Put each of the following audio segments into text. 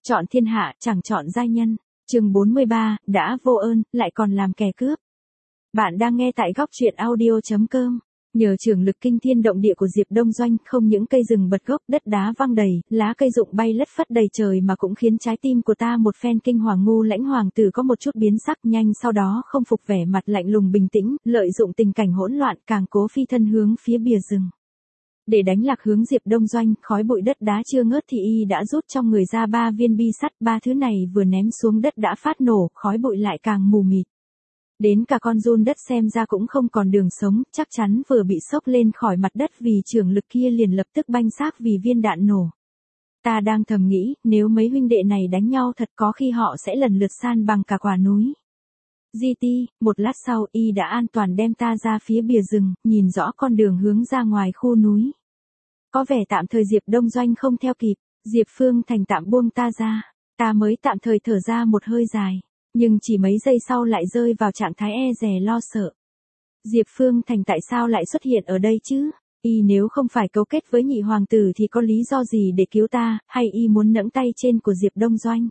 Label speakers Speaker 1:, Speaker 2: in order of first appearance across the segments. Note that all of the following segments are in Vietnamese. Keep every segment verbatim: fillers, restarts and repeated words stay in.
Speaker 1: Chọn thiên hạ, chẳng chọn giai nhân. Chương bốn mươi ba, đã vô ơn, lại còn làm kẻ cướp. Bạn đang nghe tại góc truyện audio chấm com. Nhờ trường lực kinh thiên động địa của Diệp Đông Doanh, không những cây rừng bật gốc, đất đá văng đầy, lá cây rụng bay lất phất đầy trời mà cũng khiến trái tim của ta một phen kinh hoàng. Ngu Lãnh hoàng tử có một chút biến sắc, nhanh sau đó không phục vẻ mặt lạnh lùng bình tĩnh, lợi dụng tình cảnh hỗn loạn, càng cố phi thân hướng phía bìa rừng. Để đánh lạc hướng Diệp Đông Doanh, khói bụi đất đá chưa ngớt thì y đã rút trong người ra ba viên bi sắt, ba thứ này vừa ném xuống đất đã phát nổ, khói bụi lại càng mù mịt. Đến cả con giun đất xem ra cũng không còn đường sống, chắc chắn vừa bị sốc lên khỏi mặt đất vì trường lực kia liền lập tức banh xác vì viên đạn nổ. Ta đang thầm nghĩ, nếu mấy huynh đệ này đánh nhau thật có khi họ sẽ lần lượt san bằng cả quả núi. giê tê, một lát sau y đã an toàn đem ta ra phía bìa rừng, nhìn rõ con đường hướng ra ngoài khu núi. Có vẻ tạm thời Diệp Đông Doanh không theo kịp, Diệp Phương Thành tạm buông ta ra, ta mới tạm thời thở ra một hơi dài, nhưng chỉ mấy giây sau lại rơi vào trạng thái e dè lo sợ. Diệp Phương Thành tại sao lại xuất hiện ở đây chứ? Y nếu không phải cấu kết với nhị hoàng tử thì có lý do gì để cứu ta, hay y muốn nẫng tay trên của Diệp Đông Doanh?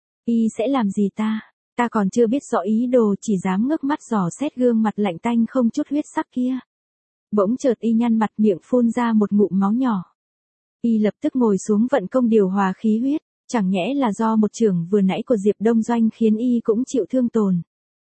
Speaker 1: Y sẽ làm gì ta? Ta còn chưa biết rõ ý đồ, chỉ dám ngước mắt dò xét gương mặt lạnh tanh không chút huyết sắc kia. Bỗng chợt y nhăn mặt, miệng phun ra một ngụm máu nhỏ. Y lập tức ngồi xuống vận công điều hòa khí huyết, chẳng nhẽ là do một chưởng vừa nãy của Diệp Đông Doanh khiến y cũng chịu thương tổn.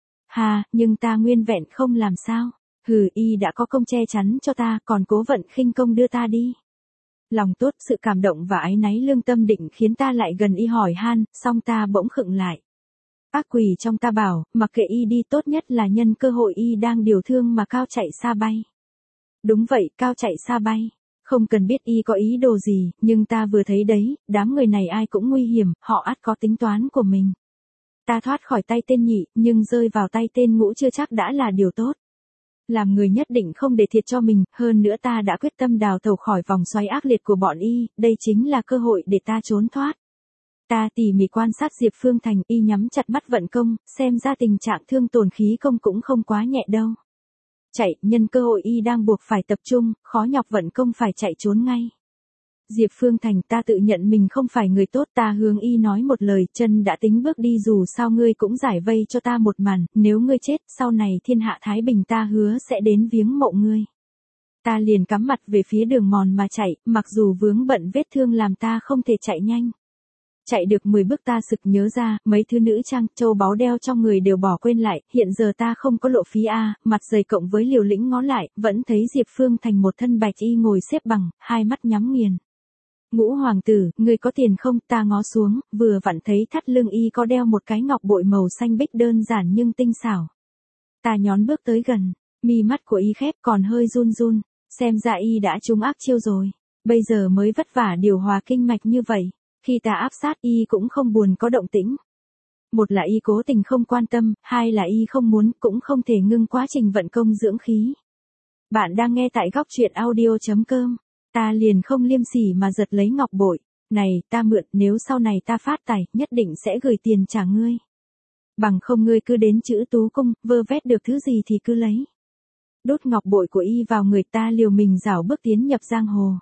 Speaker 1: Hà, nhưng ta nguyên vẹn không làm sao. Hừ, y đã có công che chắn cho ta, còn cố vận khinh công đưa ta đi. Lòng tốt, sự cảm động và áy náy lương tâm định khiến ta lại gần y hỏi han, song ta bỗng khựng lại. Ác quỷ trong ta bảo, mặc kệ y đi, tốt nhất là nhân cơ hội y đang điều thương mà cao chạy xa bay. Đúng vậy, cao chạy xa bay. Không cần biết y có ý đồ gì, nhưng ta vừa thấy đấy, đám người này ai cũng nguy hiểm, họ ắt có tính toán của mình. Ta thoát khỏi tay tên nhị, nhưng rơi vào tay tên ngũ chưa chắc đã là điều tốt. Làm người nhất định không để thiệt cho mình, hơn nữa ta đã quyết tâm đào tẩu khỏi vòng xoáy ác liệt của bọn y, đây chính là cơ hội để ta trốn thoát. Ta tỉ mỉ quan sát Diệp Phương Thành, y nhắm chặt mắt vận công, xem ra tình trạng thương tổn khí công cũng không quá nhẹ đâu. Chạy, nhân cơ hội y đang buộc phải tập trung, khó nhọc vận công phải chạy trốn ngay. Diệp Phương Thành, ta tự nhận mình không phải người tốt, ta hướng y nói một lời, chân đã tính bước đi, dù sao ngươi cũng giải vây cho ta một màn, nếu ngươi chết, sau này thiên hạ thái bình ta hứa sẽ đến viếng mộ ngươi. Ta liền cắm mặt về phía đường mòn mà chạy, mặc dù vướng bận vết thương làm ta không thể chạy nhanh. Chạy được mười bước ta sực nhớ ra, mấy thứ nữ trang, châu báu đeo trong người đều bỏ quên lại, hiện giờ ta không có lộ phí a, mặt dày cộng với liều lĩnh ngó lại, vẫn thấy Diệp Phương Thành một thân bạch y ngồi xếp bằng, hai mắt nhắm nghiền. Ngũ hoàng tử, ngươi có tiền không? Ta ngó xuống, vừa vặn thấy thắt lưng y có đeo một cái ngọc bội màu xanh bích đơn giản nhưng tinh xảo. Ta nhón bước tới gần, mi mắt của y khép còn hơi run run, xem ra y đã trúng ác chiêu rồi, bây giờ mới vất vả điều hòa kinh mạch như vậy. Khi ta áp sát y cũng không buồn có động tĩnh. Một là y cố tình không quan tâm, hai là y không muốn, cũng không thể ngưng quá trình vận công dưỡng khí. Bạn đang nghe tại góc truyện audio chấm com. Ta liền không liêm sỉ mà giật lấy ngọc bội. Này, ta mượn, nếu sau này ta phát tài, nhất định sẽ gửi tiền trả ngươi. Bằng không ngươi cứ đến chữ Tú Cung, vơ vét được thứ gì thì cứ lấy. Đốt ngọc bội của y vào người, ta liều mình rảo bước tiến nhập giang hồ.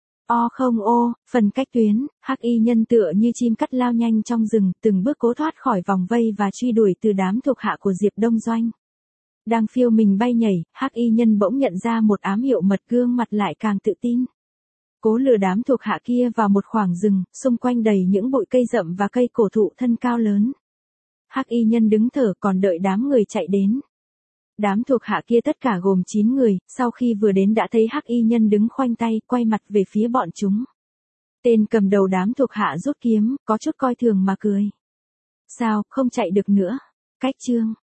Speaker 1: O không ô, phần cách tuyến, hắc y nhân tựa như chim cắt lao nhanh trong rừng, từng bước cố thoát khỏi vòng vây và truy đuổi từ đám thuộc hạ của Diệp Đông Doanh. Đang phiêu mình bay nhảy, hắc y nhân bỗng nhận ra một ám hiệu mật, gương mặt lại càng tự tin. Cố lừa đám thuộc hạ kia vào một khoảng rừng, xung quanh đầy những bụi cây rậm và cây cổ thụ thân cao lớn. Hắc y nhân đứng thở còn đợi đám người chạy đến. Đám thuộc hạ kia tất cả gồm chín người, sau khi vừa đến đã thấy hắc y nhân đứng khoanh tay, quay mặt về phía bọn chúng. Tên cầm đầu đám thuộc hạ rút kiếm, có chút coi thường mà cười. Sao, không chạy được nữa? Cách chương.